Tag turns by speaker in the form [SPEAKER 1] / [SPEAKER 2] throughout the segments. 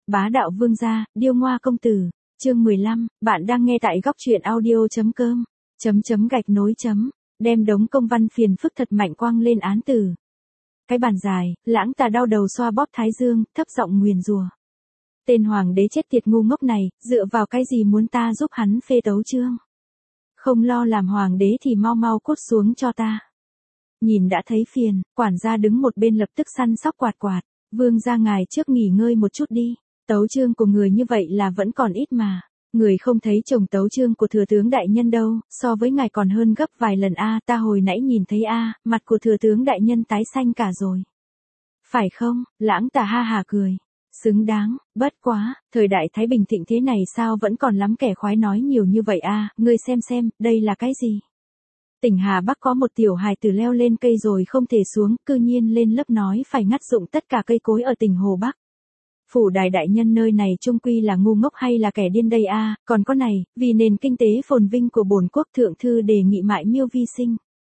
[SPEAKER 1] Bá đạo vương gia, điêu ngoa công tử. Chương 15, bạn đang nghe tại góc truyện audio.com. Gạch nối chấm. Đem đống công văn phiền phức thật mạnh quăng lên án tử. Cái bàn dài, Lãng Tà đau đầu xoa bóp thái dương, thấp giọng nguyền rủa. Tên hoàng đế chết tiệt ngu ngốc này, dựa vào cái gì muốn ta giúp hắn phê tấu chương? Không lo làm hoàng đế thì mau mau cút xuống cho ta. Nhìn đã thấy phiền, quản gia đứng một bên lập tức săn sóc quạt quạt. Vương gia ngài trước nghỉ ngơi một chút đi. Tấu chương của người như vậy là vẫn còn ít mà. Người không thấy chồng tấu chương của thừa tướng đại nhân đâu, so với ngài còn hơn gấp vài lần a. Ta hồi nãy nhìn thấy a, mặt của thừa tướng đại nhân tái xanh cả rồi. Phải không? Lãng Tà ha hà cười. Xứng đáng, bất quá, thời đại Thái Bình thịnh thế này sao vẫn còn lắm kẻ khoái nói nhiều như vậy a. Ngươi xem, đây là cái gì? Tỉnh Hà Bắc có một tiểu hài tử leo lên cây rồi không thể xuống, cư nhiên lên lớp nói phải ngắt dụng tất cả cây cối ở tỉnh Hồ Bắc. Phủ đài đại nhân nơi này trung quy là ngu ngốc hay là kẻ điên đây a? Còn có này, vì nền kinh tế phồn vinh của bổn quốc thượng thư đề nghị mại miêu vi sinh.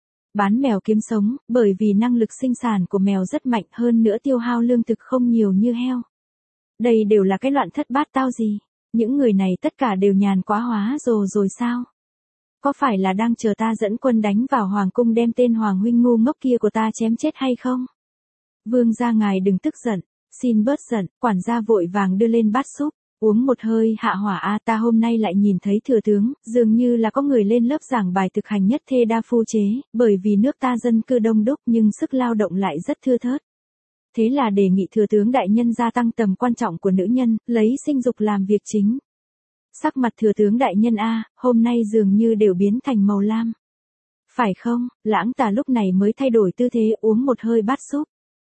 [SPEAKER 1] Bán mèo kiếm sống, bởi vì năng lực sinh sản của mèo rất mạnh hơn nữa tiêu hao lương thực không nhiều như heo. Đây đều là cái loạn thất bát tao gì? Những người này tất cả đều nhàn quá hóa rồi sao? Có phải là đang chờ ta dẫn quân đánh vào hoàng cung đem tên hoàng huynh ngu ngốc kia của ta chém chết hay không? Vương gia ngài đừng tức giận, xin bớt giận. Quản gia vội vàng đưa lên bát súp, uống một hơi hạ hỏa a. Ta hôm nay lại nhìn thấy thừa tướng, dường như là có người lên lớp giảng bài thực hành nhất thê đa phu chế, bởi vì nước ta dân cư đông đúc nhưng sức lao động lại rất thưa thớt. Thế là đề nghị thừa tướng đại nhân gia tăng tầm quan trọng của nữ nhân, lấy sinh dục làm việc chính. Sắc mặt thừa tướng đại nhân a, hôm nay dường như đều biến thành màu lam. Phải không? Lãng Tà lúc này mới thay đổi tư thế uống một hơi bát súp.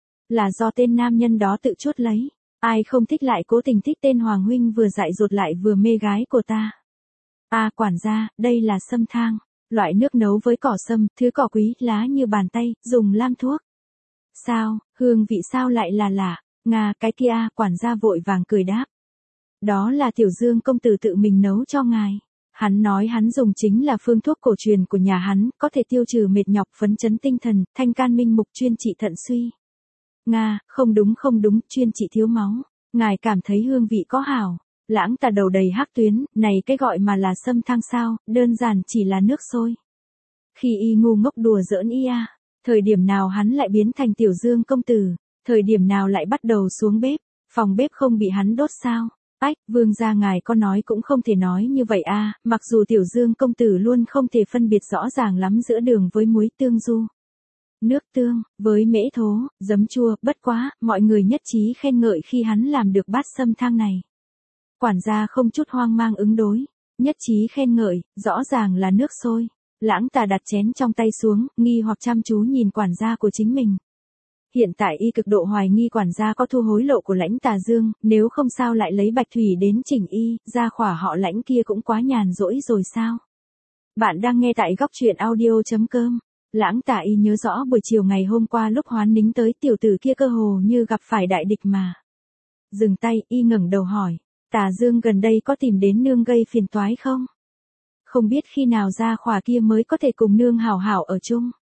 [SPEAKER 1] Là do tên nam nhân đó tự chuốt lấy. Ai không thích lại cố tình thích tên hoàng huynh vừa dại dột lại vừa mê gái của ta. À quản gia, đây là sâm thang. Loại nước nấu với cỏ sâm, thứ cỏ quý lá như bàn tay, dùng làm thuốc. Sao, hương vị sao lại là lạ? Nga, cái kia, quản gia vội vàng cười đáp. Đó là Tiểu Dương công tử tự mình nấu cho ngài. Hắn nói hắn dùng chính là phương thuốc cổ truyền của nhà hắn, có thể tiêu trừ mệt nhọc, phấn chấn tinh thần, thanh can minh mục, chuyên trị thận suy. Nga, không đúng, chuyên trị thiếu máu. Ngài cảm thấy hương vị có hảo. Lãng Tà đầu đầy hắc tuyến, này cái gọi mà là sâm thang sao, đơn giản chỉ là nước sôi. Khi y ngu ngốc đùa giỡn y a, thời điểm nào hắn lại biến thành Tiểu Dương công tử, thời điểm nào lại bắt đầu xuống bếp, phòng bếp không bị hắn đốt sao? Ách, vương gia ngài có nói cũng không thể nói như vậy a. Mặc dù Tiểu Dương công tử luôn không thể phân biệt rõ ràng lắm giữa đường với muối tương du, nước tương, với mễ thố, giấm chua, bất quá, mọi người nhất trí khen ngợi khi hắn làm được bát sâm thang này. Quản gia không chút hoang mang ứng đối, nhất trí khen ngợi, rõ ràng là nước sôi. Lãng Tà đặt chén trong tay xuống, nghi hoặc chăm chú nhìn quản gia của chính mình. Hiện tại y cực độ hoài nghi quản gia có thu hối lộ của Lãnh Tà Dương, nếu không sao lại lấy bạch thủy đến chỉnh y, gia khỏa họ Lãnh kia cũng quá nhàn rỗi rồi sao? Bạn đang nghe tại góc truyện audio.com. Lãng Tà y nhớ rõ buổi chiều ngày hôm qua lúc Hoán Nính tới, tiểu tử kia cơ hồ như gặp phải đại địch mà. Dừng tay, y ngẩng đầu hỏi, Tà Dương gần đây có tìm đến nương gây phiền toái không? Không biết khi nào gia khỏa kia mới có thể cùng nương hảo hảo ở chung.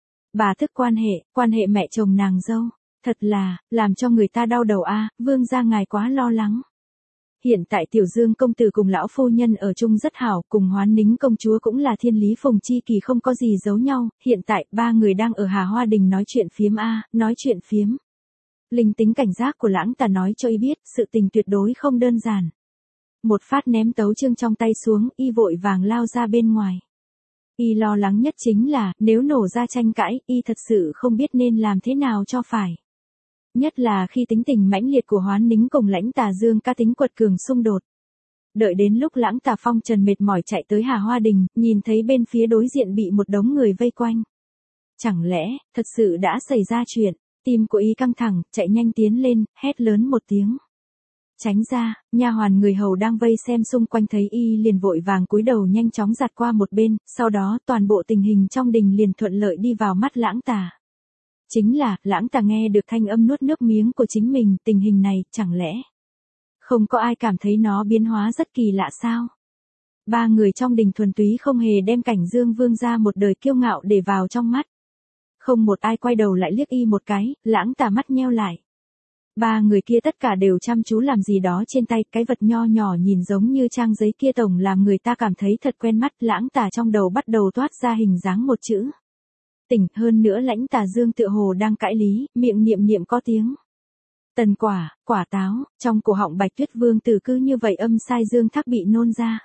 [SPEAKER 1] Bà thức quan hệ mẹ chồng nàng dâu, thật là, làm cho người ta đau đầu a. Vương gia ngài quá lo lắng. Hiện tại Tiểu Dương công tử cùng lão phu nhân ở chung rất hảo, cùng Hoán Nính công chúa cũng là thiên lý phùng chi kỳ, không có gì giấu nhau, hiện tại ba người đang ở Hà Hoa Đình nói chuyện phiếm a, nói chuyện phiếm. Linh tính cảnh giác của Lãng Tà nói cho y biết, sự tình tuyệt đối không đơn giản. Một phát ném tấu chương trong tay xuống, y vội vàng lao ra bên ngoài. Y lo lắng nhất chính là, nếu nổ ra tranh cãi, y thật sự không biết nên làm thế nào cho phải. Nhất là khi tính tình mãnh liệt của Hoán Nính cùng Lãnh Tà Dương cá tính quật cường xung đột. Đợi đến lúc Lãng Tà phong trần mệt mỏi chạy tới Hà Hoa Đình, nhìn thấy bên phía đối diện bị một đống người vây quanh. Chẳng lẽ, thật sự đã xảy ra chuyện, tim của y căng thẳng, chạy nhanh tiến lên, hét lớn một tiếng. Tránh ra, nha hoàn người hầu đang vây xem xung quanh thấy y liền vội vàng cúi đầu nhanh chóng giặt qua một bên, sau đó toàn bộ tình hình trong đình liền thuận lợi đi vào mắt Lãng Tà. Chính là, Lãng Tà nghe được thanh âm nuốt nước miếng của chính mình, tình hình này, chẳng lẽ không có ai cảm thấy nó biến hóa rất kỳ lạ sao? Ba người trong đình thuần túy không hề đem Cảnh Dương vương gia một đời kiêu ngạo để vào trong mắt. Không một ai quay đầu lại liếc y một cái, Lãng Tà mắt nheo lại. Ba người kia tất cả đều chăm chú làm gì đó trên tay, cái vật nho nhỏ nhìn giống như trang giấy kia tổng làm người ta cảm thấy thật quen mắt. Lãng Tà trong đầu bắt đầu toát ra hình dáng một chữ. Tỉnh. Hơn nữa Lãnh Tà Dương tựa hồ đang cãi lý, miệng niệm niệm có tiếng. Tần quả, quả táo, trong cổ họng Bạch Tuyết Vương Tử cứ như vậy âm sai Dương Thác bị nôn ra.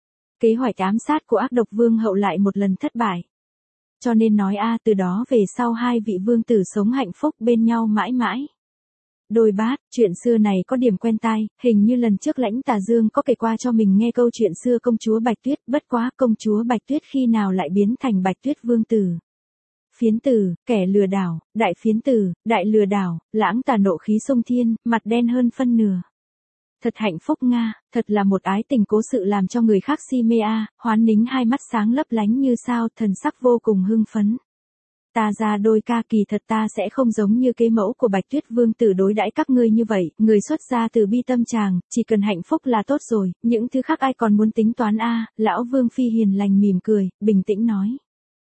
[SPEAKER 1] Kế hoạch ám sát của ác độc vương hậu lại một lần thất bại. Cho nên nói từ đó về sau hai vị vương tử sống hạnh phúc bên nhau mãi mãi. Đôi bát, chuyện xưa này có điểm quen tai, hình như lần trước Lãnh Tà Dương có kể qua cho mình nghe câu chuyện xưa công chúa Bạch Tuyết, bất quá công chúa Bạch Tuyết khi nào lại biến thành Bạch Tuyết Vương Tử. Phiến tử, kẻ lừa đảo, đại phiến tử, đại lừa đảo, Lãng Tà nộ khí xông thiên, mặt đen hơn phân nửa. Thật hạnh phúc Nga, thật là một ái tình cố sự làm cho người khác si mê Hoán Nính hai mắt sáng lấp lánh như sao, thần sắc vô cùng hưng phấn. Ta ra đôi ca, kỳ thật ta sẽ không giống như kế mẫu của Bạch Tuyết Vương Tử đối đãi các ngươi như vậy, người xuất gia từ bi tâm tràng, chỉ cần hạnh phúc là tốt rồi, những thứ khác ai còn muốn tính toán Lão Vương Phi hiền lành mỉm cười, bình tĩnh nói.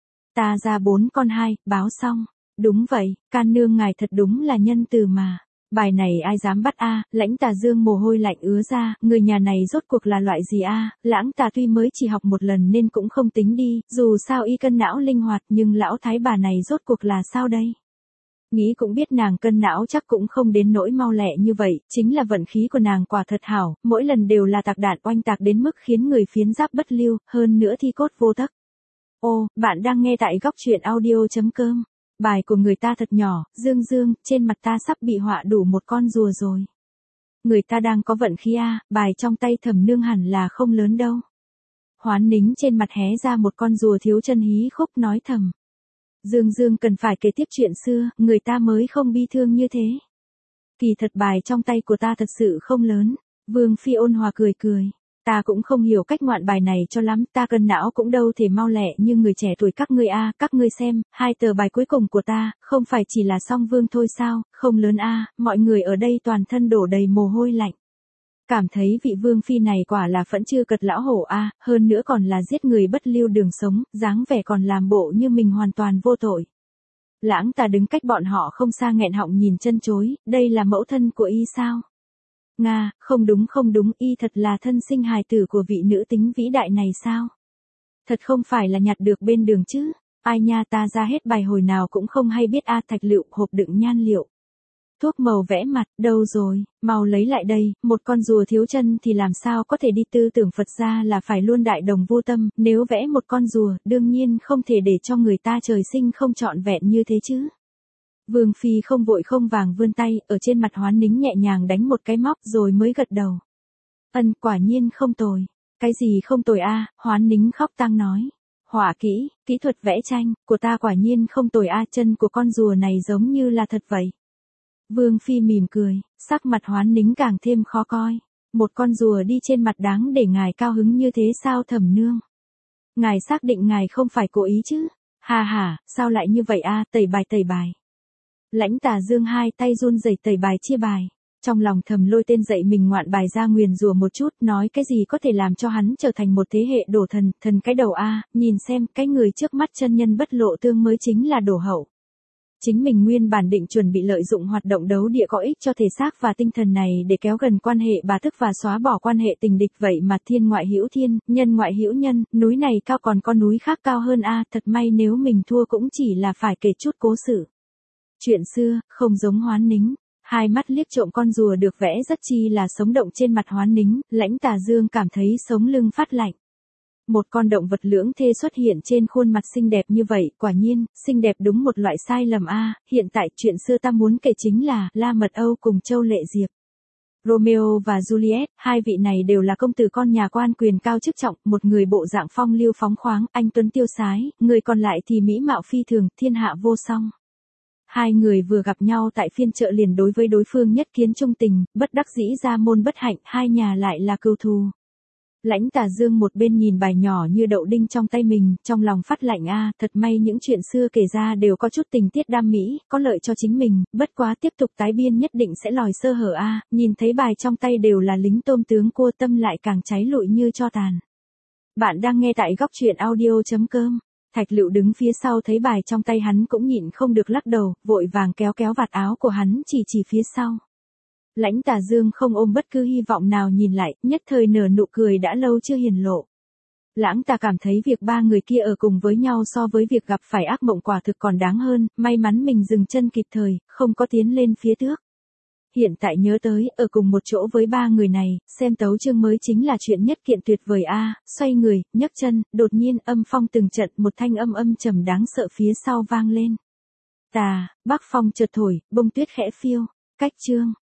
[SPEAKER 1] Ta ra 4 con 2, báo xong. Đúng vậy, can nương ngài thật đúng là nhân từ mà. Bài này ai dám bắt Lãnh Tà Dương mồ hôi lạnh ứa ra, người nhà này rốt cuộc là loại gì Lãng Tà tuy mới chỉ học một lần nên cũng không tính đi, dù sao y cân não linh hoạt, nhưng lão thái bà này rốt cuộc là sao đây? Nghĩ cũng biết nàng cân não chắc cũng không đến nỗi mau lẹ như vậy, chính là vận khí của nàng quả thật hảo, mỗi lần đều là tạc đạn oanh tạc đến mức khiến người phiến giáp bất lưu, hơn nữa thi cốt vô tắc. Ô, bạn đang nghe tại góc truyện audio.com. Bài của người ta thật nhỏ, Dương Dương, trên mặt ta sắp bị họa đủ một con rùa rồi. Người ta đang có vận khí bài trong tay Thẩm nương hẳn là không lớn đâu. Hoán Nính trên mặt hé ra một con rùa thiếu chân hí khúc nói thầm. Dương Dương cần phải kể tiếp chuyện xưa, người ta mới không bi thương như thế. Kỳ thật bài trong tay của ta thật sự không lớn. Vương Phi ôn hòa cười cười. Ta cũng không hiểu cách ngoạn bài này cho lắm, ta cân não cũng đâu thể mau lẹ như người trẻ tuổi các ngươi các ngươi xem, 2 tờ bài cuối cùng của ta, không phải chỉ là song vương thôi sao, không lớn mọi người ở đây toàn thân đổ đầy mồ hôi lạnh. Cảm thấy vị Vương Phi này quả là phẫn chưa cật lão hổ hơn nữa còn là giết người bất lưu đường sống, dáng vẻ còn làm bộ như mình hoàn toàn vô tội. Lãng Tà đứng cách bọn họ không xa nghẹn họng nhìn chân chối, đây là mẫu thân của y sao? Nga, không đúng, y thật là thân sinh hài tử của vị nữ tính vĩ đại này sao? Thật không phải là nhặt được bên đường chứ? Ai nha, ta ra hết bài hồi nào cũng không hay biết thạch lựu, hộp đựng nhan liệu. Thuốc màu vẽ mặt, đâu rồi, mau lấy lại đây, một con rùa thiếu chân thì làm sao có thể đi, tư tưởng Phật gia là phải luôn đại đồng vô tâm, nếu vẽ một con rùa, đương nhiên không thể để cho người ta trời sinh không trọn vẹn như thế chứ. Vương Phi không vội không vàng vươn tay, ở trên mặt Hoán Nính nhẹ nhàng đánh một cái móc rồi mới gật đầu. Quả nhiên không tồi. Cái gì không tồi Hoán Nính khóc tang nói. Họa kỹ, kỹ thuật vẽ tranh, của ta quả nhiên không tồi chân của con rùa này giống như là thật vậy. Vương Phi mỉm cười, sắc mặt Hoán Nính càng thêm khó coi. Một con rùa đi trên mặt đáng để ngài cao hứng như thế sao Thẩm nương? Ngài xác định ngài không phải cố ý chứ? Hà, sao lại như vậy tẩy bài. Lãnh Tà Dương hai tay run rẩy tẩy bài chia bài. Trong lòng thầm lôi tên dậy mình ngoạn bài ra nguyền rủa một chút, nói cái gì có thể làm cho hắn trở thành một thế hệ đổ thần cái đầu nhìn xem, cái người trước mắt chân nhân bất lộ tương mới chính là đổ hậu. Chính mình nguyên bản định chuẩn bị lợi dụng hoạt động đấu địa có ích cho thể xác và tinh thần này để kéo gần quan hệ bà thức và xóa bỏ quan hệ tình địch, vậy mà thiên ngoại hữu thiên, nhân ngoại hữu nhân, núi này cao còn con núi khác cao hơn thật may nếu mình thua cũng chỉ là phải kể chút cố sự. Chuyện xưa, không giống Hoán Nính. Hai mắt liếc trộm con rùa được vẽ rất chi là sống động trên mặt Hoán Nính, Lãnh Tà Dương cảm thấy sống lưng phát lạnh. Một con động vật lưỡng thê xuất hiện trên khuôn mặt xinh đẹp như vậy, quả nhiên, xinh đẹp đúng một loại sai lầm hiện tại chuyện xưa ta muốn kể chính là La Mật Âu cùng Châu Lệ Diệp. Romeo và Juliet, hai vị này đều là công tử con nhà quan quyền cao chức trọng, một người bộ dạng phong lưu phóng khoáng, anh tuấn tiêu sái, người còn lại thì mỹ mạo phi thường, thiên hạ vô song. Hai người vừa gặp nhau tại phiên chợ liền đối với đối phương nhất kiến trung tình, bất đắc dĩ ra môn bất hạnh, hai nhà lại là cừu thù. Lãnh Tà Dương một bên nhìn bài nhỏ như đậu đinh trong tay mình, trong lòng phát lạnh thật may những chuyện xưa kể ra đều có chút tình tiết đam mỹ, có lợi cho chính mình, bất quá tiếp tục tái biên nhất định sẽ lòi sơ hở nhìn thấy bài trong tay đều là lính tôm tướng cua, tâm lại càng cháy lụi như tro tàn. Bạn đang nghe tại góc truyện audio.com. Thạch Lựu đứng phía sau thấy bài trong tay hắn cũng nhịn không được lắc đầu, vội vàng kéo vạt áo của hắn chỉ phía sau. Lãnh Tà Dương không ôm bất cứ hy vọng nào nhìn lại, nhất thời nở nụ cười đã lâu chưa hiển lộ. Lãng Tà cảm thấy việc ba người kia ở cùng với nhau so với việc gặp phải ác mộng quả thực còn đáng hơn, may mắn mình dừng chân kịp thời, không có tiến lên phía trước. Hiện tại nhớ tới, ở cùng một chỗ với ba người này, xem tấu chương mới chính là chuyện nhất kiện tuyệt vời a. Xoay người, nhấc chân, đột nhiên âm phong từng trận, một thanh âm trầm đáng sợ phía sau vang lên. Tà, Bắc phong chợt thổi, bông tuyết khẽ phiêu, cách chương.